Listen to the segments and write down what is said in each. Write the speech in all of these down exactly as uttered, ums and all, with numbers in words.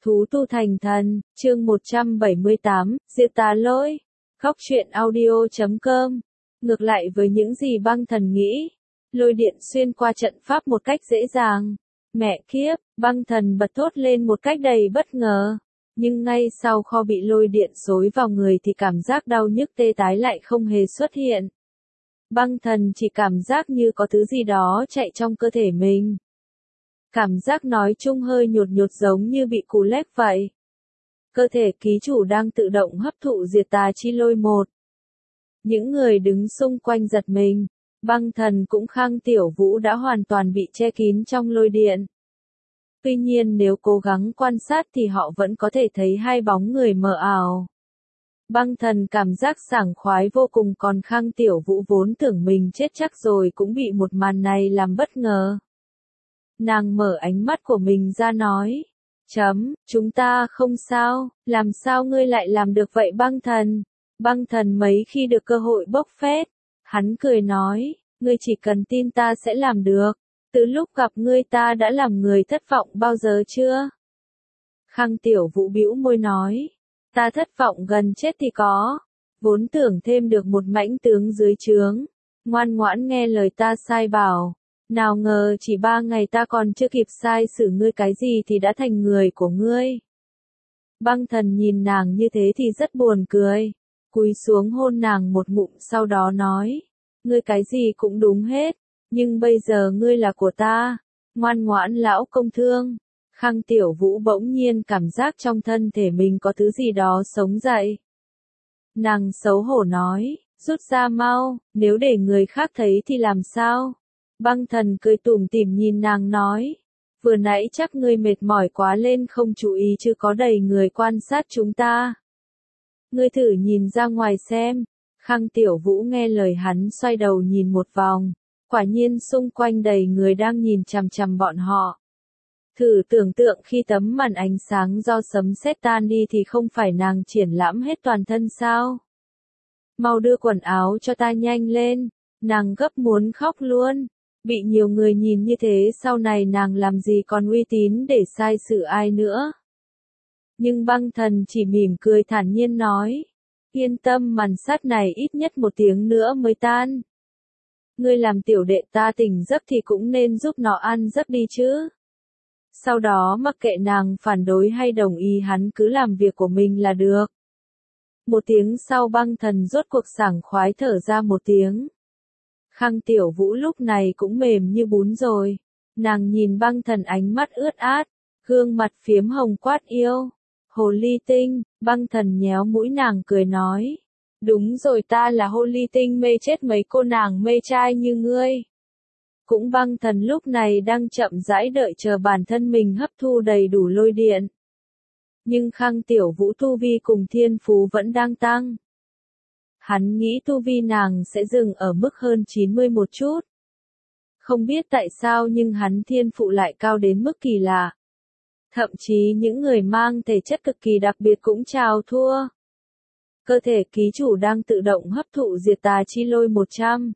Thú tu thành thần, chương một trăm bảy mươi tám, Diệt tà lôi. Góc truyện audio chấm com. Ngược lại với những gì băng thần nghĩ, lôi điện xuyên qua trận pháp một cách dễ dàng. Mẹ kiếp, băng thần bật thốt lên một cách đầy bất ngờ. Nhưng ngay sau kho bị lôi điện xối vào người thì cảm giác đau nhức tê tái lại không hề xuất hiện. Băng thần chỉ cảm giác như có thứ gì đó chạy trong cơ thể mình. Cảm giác nói chung hơi nhột nhột giống như bị cú lép vậy. Cơ thể ký chủ đang tự động hấp thụ diệt tà chi lôi một. Những người đứng xung quanh giật mình. Băng thần cũng Khang Tiểu Vũ đã hoàn toàn bị che kín trong lôi điện. Tuy nhiên nếu cố gắng quan sát thì họ vẫn có thể thấy hai bóng người mờ ảo. Băng thần cảm giác sảng khoái vô cùng, còn Khang Tiểu Vũ vốn tưởng mình chết chắc rồi cũng bị một màn này làm bất ngờ. Nàng mở ánh mắt của mình ra nói. Chấm, chúng ta không sao, làm sao ngươi lại làm được vậy băng thần? Băng thần mấy khi được cơ hội bốc phét. Hắn cười nói, ngươi chỉ cần tin ta sẽ làm được. Từ lúc gặp ngươi ta đã làm người thất vọng bao giờ chưa? Khang Tiểu Vũ bĩu môi nói, ta thất vọng gần chết thì có. Vốn tưởng thêm được một mãnh tướng dưới trướng. Ngoan ngoãn nghe lời ta sai bảo. Nào ngờ chỉ ba ngày ta còn chưa kịp sai xử ngươi cái gì thì đã thành người của ngươi. Băng thần nhìn nàng như thế thì rất buồn cười. Cúi xuống hôn nàng một ngụm sau đó nói. Ngươi cái gì cũng đúng hết. Nhưng bây giờ ngươi là của ta. Ngoan ngoãn lão công thương. Khang Tiểu Vũ bỗng nhiên cảm giác trong thân thể mình có thứ gì đó sống dậy. Nàng xấu hổ nói. Rút ra mau, nếu để người khác thấy thì làm sao? Băng thần cười tủm tỉm nhìn nàng nói. Vừa nãy chắc ngươi mệt mỏi quá lên không chú ý chứ có đầy người quan sát chúng ta. Ngươi thử nhìn ra ngoài xem. Khang Tiểu Vũ nghe lời hắn xoay đầu nhìn một vòng. Quả nhiên xung quanh đầy người đang nhìn chằm chằm bọn họ. Thử tưởng tượng khi tấm màn ánh sáng do sấm sét tan đi thì không phải nàng triển lãm hết toàn thân sao? Mau đưa quần áo cho ta nhanh lên. Nàng gấp muốn khóc luôn. Bị nhiều người nhìn như thế sau này nàng làm gì còn uy tín để sai xử ai nữa. Nhưng băng thần chỉ mỉm cười thản nhiên nói. Yên tâm, màn sắt này ít nhất một tiếng nữa mới tan. Ngươi làm tiểu đệ ta tỉnh giấc thì cũng nên giúp nó ăn giấc đi chứ. Sau đó mặc kệ nàng phản đối hay đồng ý hắn cứ làm việc của mình là được. Một tiếng sau băng thần rốt cuộc sảng khoái thở ra một tiếng. Khang Tiểu Vũ lúc này cũng mềm như bún rồi. Nàng nhìn băng thần ánh mắt ướt át, gương mặt phiếm hồng quát yêu. Hồ ly tinh, băng thần nhéo mũi nàng cười nói. Đúng rồi, ta là hồ ly tinh mê chết mấy cô nàng mê trai như ngươi. Cũng băng thần lúc này đang chậm rãi đợi chờ bản thân mình hấp thu đầy đủ lôi điện. Nhưng Khang Tiểu Vũ tu vi cùng thiên phú vẫn đang tăng. Hắn nghĩ tu vi nàng sẽ dừng ở mức hơn chín mươi một chút. Không biết tại sao nhưng hắn thiên phụ lại cao đến mức kỳ lạ. Thậm chí những người mang thể chất cực kỳ đặc biệt cũng chào thua. Cơ thể ký chủ đang tự động hấp thụ diệt tà chi lôi một trăm.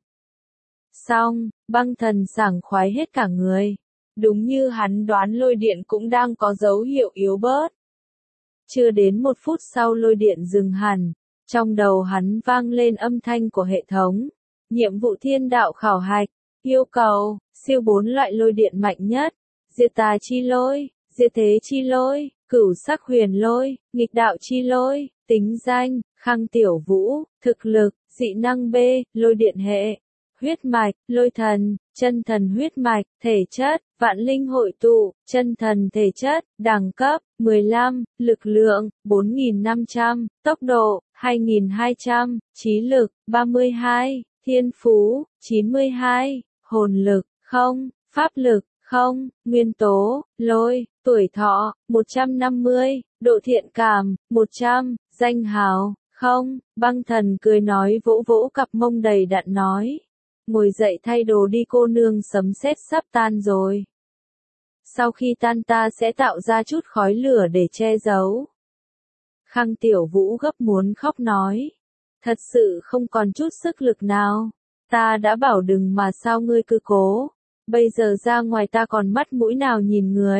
Xong, băng thần sảng khoái hết cả người. Đúng như hắn đoán, lôi điện cũng đang có dấu hiệu yếu bớt. Chưa đến một phút sau lôi điện dừng hẳn. Trong đầu hắn vang lên âm thanh của hệ thống. Nhiệm vụ thiên đạo khảo hạch. Yêu cầu, siêu bốn loại lôi điện mạnh nhất. Diệt tà chi lôi, diệt thế chi lôi, cửu sắc huyền lôi, nghịch đạo chi lôi. Tính danh, Khang Tiểu Vũ. Thực lực, dị năng B, lôi điện hệ. Huyết mạch, lôi thần, chân thần huyết mạch. Thể chất, vạn linh hội tụ, chân thần thể chất. Đẳng cấp, mười lăm, lực lượng, bốn nghìn năm trăm, tốc độ, hai nghìn hai trăm, trí lực, ba mươi hai, thiên phú, chín mươi hai, hồn lực, không, pháp lực, không, nguyên tố, lôi, tuổi thọ, một trăm năm mươi, độ thiện cảm, một trăm, danh hào, không. Băng thần cười nói vỗ vỗ cặp mông đầy đặn nói. Ngồi dậy thay đồ đi cô nương, sấm sét sắp tan rồi. Sau khi tan ta sẽ tạo ra chút khói lửa để che giấu. Khang Tiểu Vũ gấp muốn khóc nói. Thật sự không còn chút sức lực nào. Ta đã bảo đừng mà sao ngươi cứ cố. Bây giờ ra ngoài ta còn mắt mũi nào nhìn người.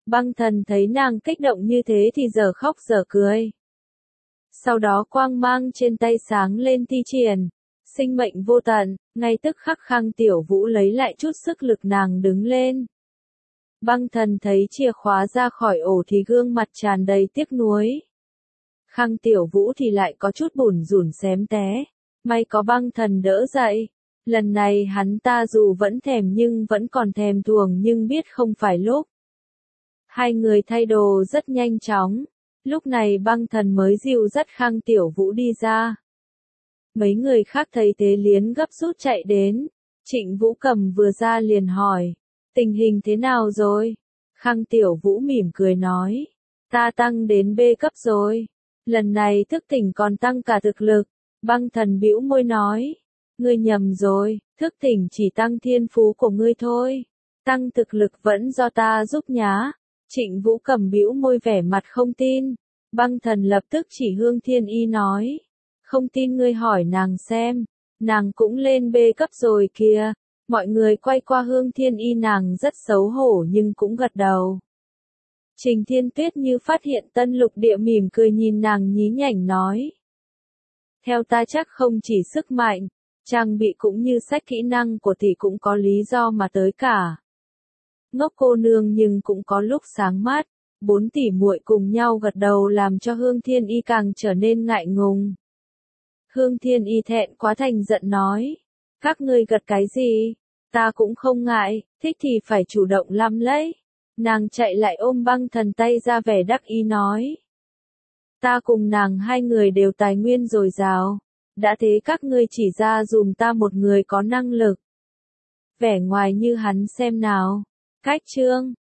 Băng thần thấy nàng kích động như thế thì giờ khóc giờ cười. Sau đó quang mang trên tay sáng lên thi triển. Sinh mệnh vô tận, ngay tức khắc Khang Tiểu Vũ lấy lại chút sức lực nàng đứng lên. Băng thần thấy chìa khóa ra khỏi ổ thì gương mặt tràn đầy tiếc nuối. Khang Tiểu Vũ thì lại có chút bủn rủn xém té. May có băng thần đỡ dậy. Lần này hắn ta dù vẫn thèm nhưng vẫn còn thèm thuồng nhưng biết không phải lúc. Hai người thay đồ rất nhanh chóng. Lúc này băng thần mới dìu dắt Khang Tiểu Vũ đi ra. Mấy người khác thấy thế liến gấp rút chạy đến. Trịnh Vũ Cầm vừa ra liền hỏi. Tình hình thế nào rồi? Khang Tiểu Vũ mỉm cười nói. Ta tăng đến B cấp rồi. Lần này thức tỉnh còn tăng cả thực lực. Băng thần bĩu môi nói. Ngươi nhầm rồi, thức tỉnh chỉ tăng thiên phú của ngươi thôi. Tăng thực lực vẫn do ta giúp nhá. Trịnh Vũ Cầm bĩu môi vẻ mặt không tin. Băng thần lập tức chỉ Hương Thiên Y nói. Không tin ngươi hỏi nàng xem. Nàng cũng lên B cấp rồi kìa. Mọi người quay qua Hương Thiên Y, nàng rất xấu hổ nhưng cũng gật đầu. Trình Thiên Tuyết như phát hiện tân lục địa mỉm cười nhìn nàng nhí nhảnh nói. Theo ta chắc không chỉ sức mạnh, trang bị cũng như sách kỹ năng của tỷ cũng có lý do mà tới cả. Ngốc cô nương nhưng cũng có lúc sáng mắt. Bốn tỷ muội cùng nhau gật đầu làm cho Hương Thiên Y càng trở nên ngại ngùng. Hương Thiên Y thẹn quá thành giận nói. Các ngươi gật cái gì? Ta cũng không ngại, thích thì phải chủ động lắm lấy. Nàng chạy lại ôm băng thần tay ra vẻ đắc ý nói. Ta cùng nàng hai người đều tài nguyên dồi dào. Đã thế các ngươi chỉ ra dùm ta một người có năng lực. Vẻ ngoài như hắn xem nào. Cách chương